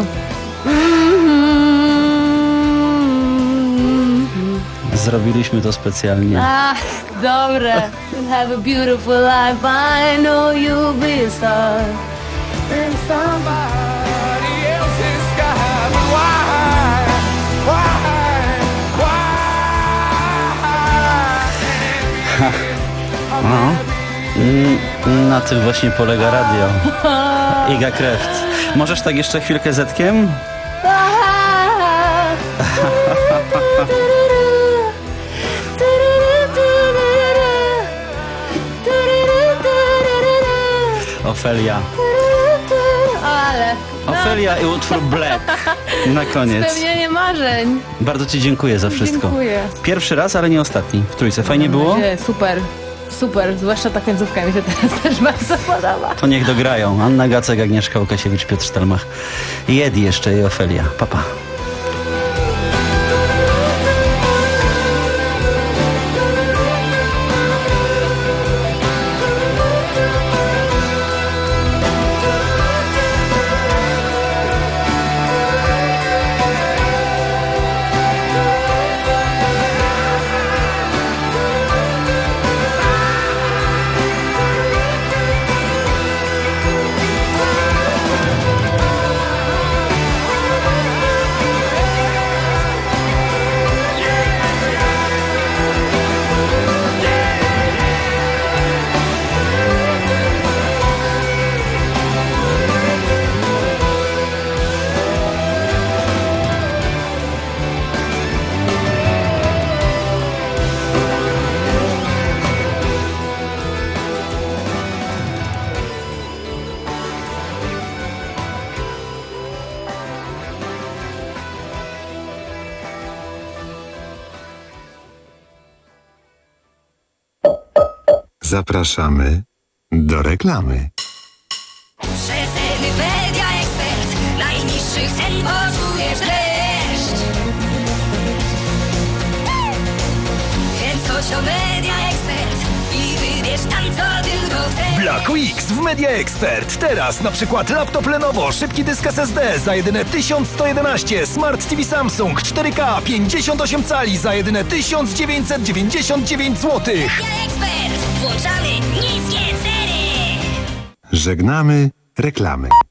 Zrobiliśmy to specjalnie. Ach, dobre. You'll have a beautiful life. I know you'll be a star. And somebody else's sky. But why? Why? Why? No. Na tym właśnie polega radio. Iga Kreft. Możesz tak jeszcze chwilkę zetkiem? Ofelia. Ale. Ofelia i utwór Black. Na koniec. Spełnienie marzeń. Bardzo Ci dziękuję za wszystko. Dziękuję. Pierwszy raz, ale nie ostatni. W trójce. Fajnie było? Nie, super. Super. Zwłaszcza ta końcówka mi się teraz też bardzo podoba. To niech dograją. Anna Gacek, Agnieszka Łukasiewicz, Piotr Stelmach. Jedi jeszcze i Ofelia. Papa. Pa. Zapraszamy do reklamy. Przeceny Media Expert. Najniższych cen poczujesz dreszcz. Więc chodź do Media Expert i wybierz tam co tylko chcesz. Black Weeks w Media Expert. Teraz na przykład laptop Lenovo, szybki dysk S S D za jedyne tysiąc sto jedenaście, Smart T V Samsung cztery K pięćdziesiąt osiem cali za jedyne tysiąc dziewięćset dziewięćdziesiąt dziewięć złotych. Media Expert. Włączamy niskie ceny. Żegnamy reklamy.